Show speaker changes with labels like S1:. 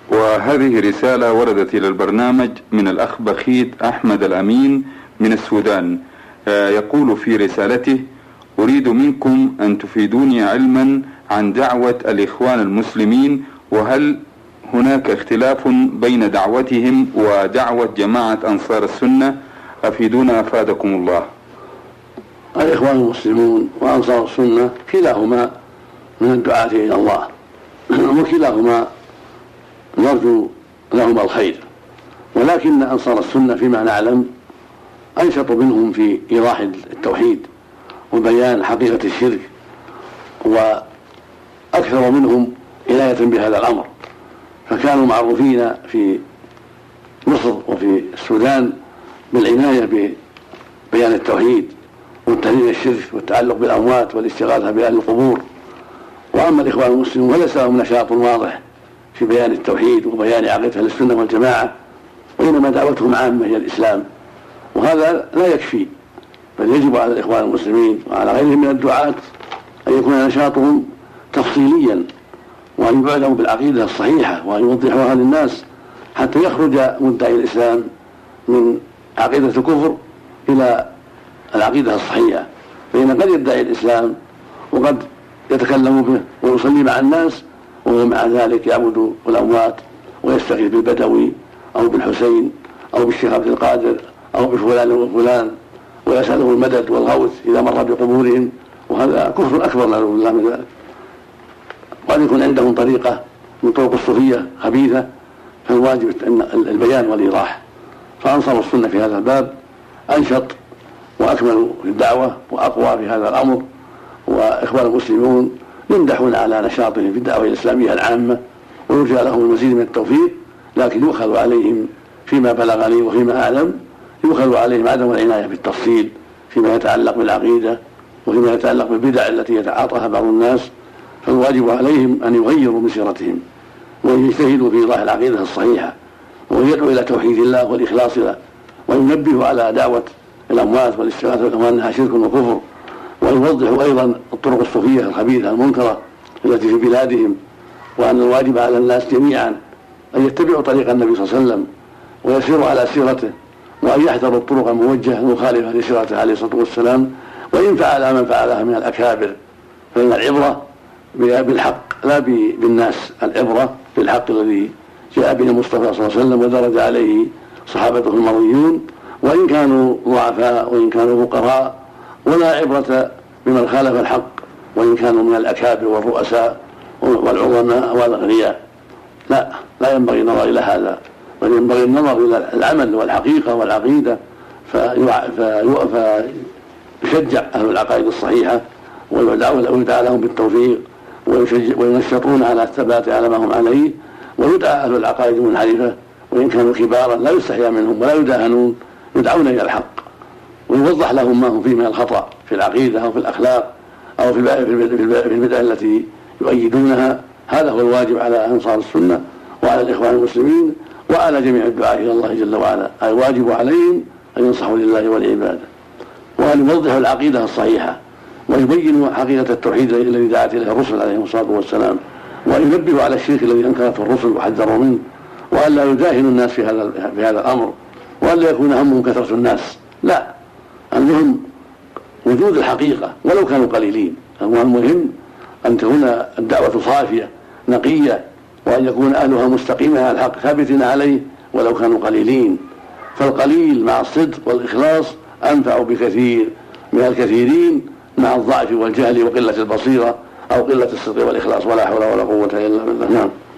S1: وهذه رسالة وردت إلى البرنامج من الأخ بخيت أحمد الأمين من السودان. يقول في رسالته: أريد منكم أن تفيدوني علما عن دعوة الإخوان المسلمين، وهل هناك اختلاف بين دعوتهم ودعوة جماعة أنصار السنة؟ أفيدونا أفادكم الله.
S2: الإخوان المسلمون وأنصار السنة كلاهما من الدعاة إلى الله، وكلاهما نرجو لهما الخير، ولكن أنصار السنة فيما نعلم أنشط منهم في إيضاح التوحيد وبيان حقيقة الشرك، وأكثر منهم عناية بهذا الأمر، فكانوا معروفين في مصر وفي السودان بالعناية ببيان التوحيد والتحذير من الشرك والتعلق بالأموات والاستغاثة بأهل القبور. وأما الإخوان المسلمون فليس لهم نشاط واضح في بيان التوحيد وبيان عقيدة أهل السنة والجماعة، وإنما دعوتهم عامة هي الإسلام، وهذا لا يكفي، بل يجب على الإخوان المسلمين وعلى غيرهم من الدعاة أن يكون نشاطهم تفصيليا، وأن يعلموا بالعقيدة الصحيحة وأن يوضحوها للناس حتى يخرج مدعي الإسلام من عقيدة الكفر إلى العقيدة الصحيحة. فإن قد يدعي الإسلام وقد يتكلم به ويصلي مع الناس وهو مع ذلك يعبد الأموات ويستغيث بالبدوي أو بالحسين أو بالشيخ عبد القادر أو بفلان وفلان ويسأله المدد والغوث إذا مر بقبورهم، وهذا كفر أكبر نعوذ بالله من ذلك. وقد يكون عندهم طريقة من طرق الصوفية خبيثة، فالواجب البيان والإيضاح. فأنصار السنة في هذا الباب أنشط وأكمل في الدعوة وأقوى في هذا الأمر، وإخوان المسلمون يمدحون على نشاطهم في الدعوة الإسلامية العامة، ويرجى لهم المزيد من التوفيق، لكن يؤخذ عليهم فيما بلغني وفيما أعلم يؤخذ عليهم عدم العناية بالتفصيل فيما يتعلق بالعقيدة وفيما يتعلق بالبدع التي يتعاطاها بعض الناس. فالواجب عليهم أن يغيروا من سيرتهم ويجتهدوا في إيضاح العقيدة الصحيحة، ويدعوا إلى توحيد الله والإخلاص له، وينبهوا على دعوة الأموات والاستغاثة بالأموات أنها شرك وكفر، ويوضحوا أيضا الطرق الصوفية الخبيثة المنكرة التي في بلادهم، وأن الواجب على الناس جميعا أن يتبعوا طريق النبي صلى الله عليه وسلم ويسيروا على سيرته، وأن يحذروا الطرق الموجهة المخالفة لسيرته عليه الصلاة والسلام، وإن فعل من فعلها من الأكابر، فإن العبرة بالحق لا بالناس، العبرة بالحق الذي جاء به المصطفى صلى الله عليه وسلم ودرج عليه صحابته المرضيون، وإن كانوا ضعفاء وإن كانوا فقراء، ولا عبرة بمن خالف الحق وإن كانوا من الأكابر والرؤساء والعظماء والأغنياء. لا ينبغي النظر إلى هذا، بل ينبغي النظر إلى العمل والحقيقة والعقيدة، فيشجع أهل العقائد الصحيحة ويدعى لهم بالتوفيق وينشطون على الثبات على ما هم عليه، ويدعى أهل العقائد المنحرفة وإن كانوا كبارا لا يستحيا منهم ولا يداهنون، يدعون إلى الحق ويوضح لهم ما هم فيه من الخطأ في العقيدة أو في الأخلاق أو في البدع التي يؤيدونها. هذا هو الواجب على أنصار السنة وعلى الإخوان المسلمين وعلى جميع الدعاة إلى الله جل وعلا. الواجب عليهم أن ينصحوا لله والعبادة، وأن يوضحوا العقيدة الصحيحة، ويبينوا حقيقة التوحيد الذي دعت إليه الرسل عليهم الصلاة والسلام، وأن ينبهوا على الشرك الذي أنكرته الرسل وحذروا منه، وأن لا يداهنوا الناس في هذا الأمر، وأن لا يكون همهم كثرة الناس، لا، المهم وجود الحقيقة ولو كانوا قليلين. المهم أن تكون الدعوة صافية نقية، وأن يكون أهلها مستقيمين على الحق ثابتين عليه ولو كانوا قليلين، فالقليل مع الصدق والإخلاص أنفع بكثير من الكثيرين مع الضعف والجهل وقلة البصيرة أو قلة الصدق والإخلاص، ولا حول ولا قوة إلا بالله. نعم.